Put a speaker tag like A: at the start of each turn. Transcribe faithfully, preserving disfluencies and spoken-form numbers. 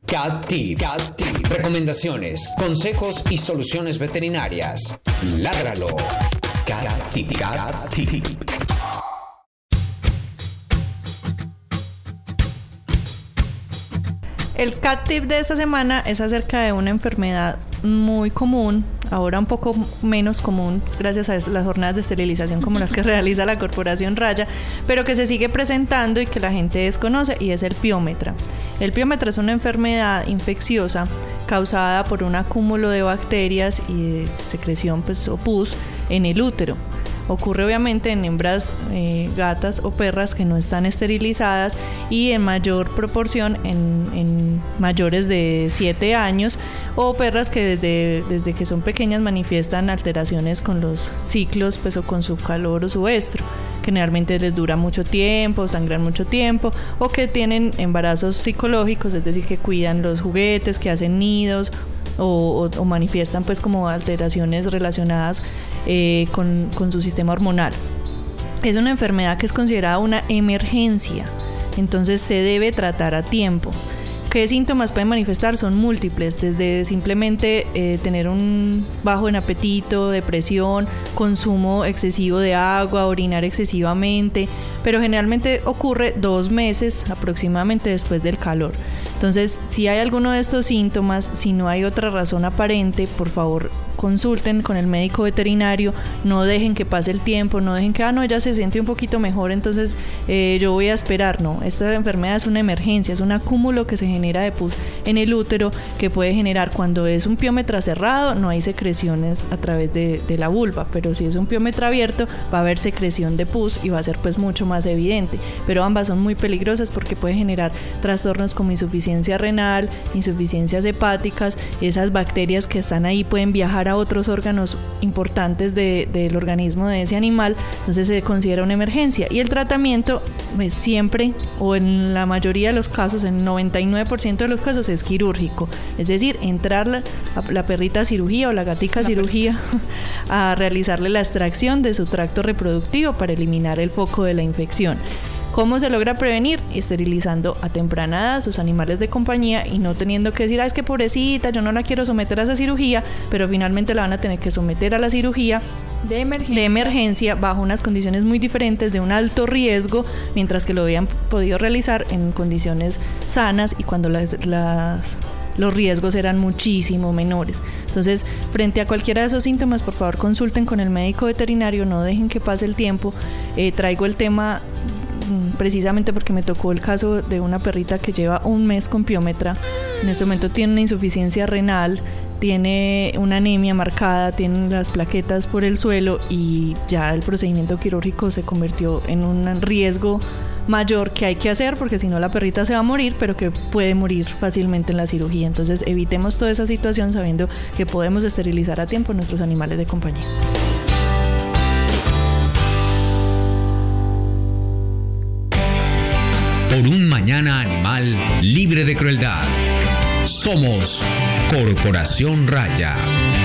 A: Cat Tip. Cat Tip. Recomendaciones, consejos y soluciones veterinarias. Ládralo. Cat Tip. Cat Tip.
B: El cat tip de esta semana es acerca de una enfermedad muy común, ahora un poco menos común gracias a las jornadas de esterilización como las que realiza la Corporación Raya, pero que se sigue presentando y que la gente desconoce, y es el piómetra. El piómetra es una enfermedad infecciosa causada por un acúmulo de bacterias y de secreción pues, o pus en el útero. Ocurre obviamente en hembras eh, gatas o perras que no están esterilizadas y en mayor proporción en, en mayores de siete años o perras que desde, desde que son pequeñas manifiestan alteraciones con los ciclos pues, o con su calor o su estro. Generalmente les dura mucho tiempo, sangran mucho tiempo, o que tienen embarazos psicológicos, es decir, que cuidan los juguetes, que hacen nidos o, o, o manifiestan pues como alteraciones relacionadas eh, con, con su sistema hormonal. Es una enfermedad que es considerada una emergencia, entonces se debe tratar a tiempo. ¿Qué síntomas pueden manifestar? Son múltiples, desde simplemente eh, tener un bajo en apetito, depresión, consumo excesivo de agua, orinar excesivamente, pero generalmente ocurre dos meses aproximadamente después del calor. Entonces, si hay alguno de estos síntomas, si no hay otra razón aparente, por favor consulten con el médico veterinario, no dejen que pase el tiempo, no dejen que, ah, no, ella se siente un poquito mejor, entonces eh, yo voy a esperar. No, esta enfermedad es una emergencia, es un acúmulo que se genera de pus en el útero que puede generar, cuando es un piómetra cerrado, no hay secreciones a través de, de la vulva, pero si es un piómetra abierto, va a haber secreción de pus y va a ser pues mucho más evidente, pero ambas son muy peligrosas porque puede generar trastornos como insuficiencia renal, insuficiencias hepáticas. Esas bacterias que están ahí pueden viajar a otros órganos importantes de, del organismo de ese animal, entonces se considera una emergencia. Y el tratamiento pues, siempre, o en la mayoría de los casos, en noventa y nueve por ciento de los casos, es quirúrgico, es decir, entrar la, la perrita a cirugía o la gatica a cirugía a realizarle la extracción de su tracto reproductivo para eliminar el foco de la infección. ¿Cómo se logra prevenir? Esterilizando a temprana edad sus animales de compañía y no teniendo que decir, ah, es que pobrecita, yo no la quiero someter a esa cirugía, pero finalmente la van a tener que someter a la cirugía
C: de emergencia,
B: de emergencia bajo unas condiciones muy diferentes, de un alto riesgo, mientras que lo habían podido realizar en condiciones sanas y cuando las... las los riesgos eran muchísimo menores. Entonces, frente a cualquiera de esos síntomas, por favor consulten con el médico veterinario, no dejen que pase el tiempo. Eh, traigo el tema precisamente porque me tocó el caso de una perrita que lleva un mes con piómetra. En este momento tiene una insuficiencia renal, tiene una anemia marcada, tiene las plaquetas por el suelo y ya el procedimiento quirúrgico se convirtió en un riesgo mayor que hay que hacer, porque si no la perrita se va a morir, pero que puede morir fácilmente en la cirugía. Entonces evitemos toda esa situación sabiendo que podemos esterilizar a tiempo nuestros animales de compañía.
A: Por un mañana animal libre de crueldad. Somos Corporación Raya.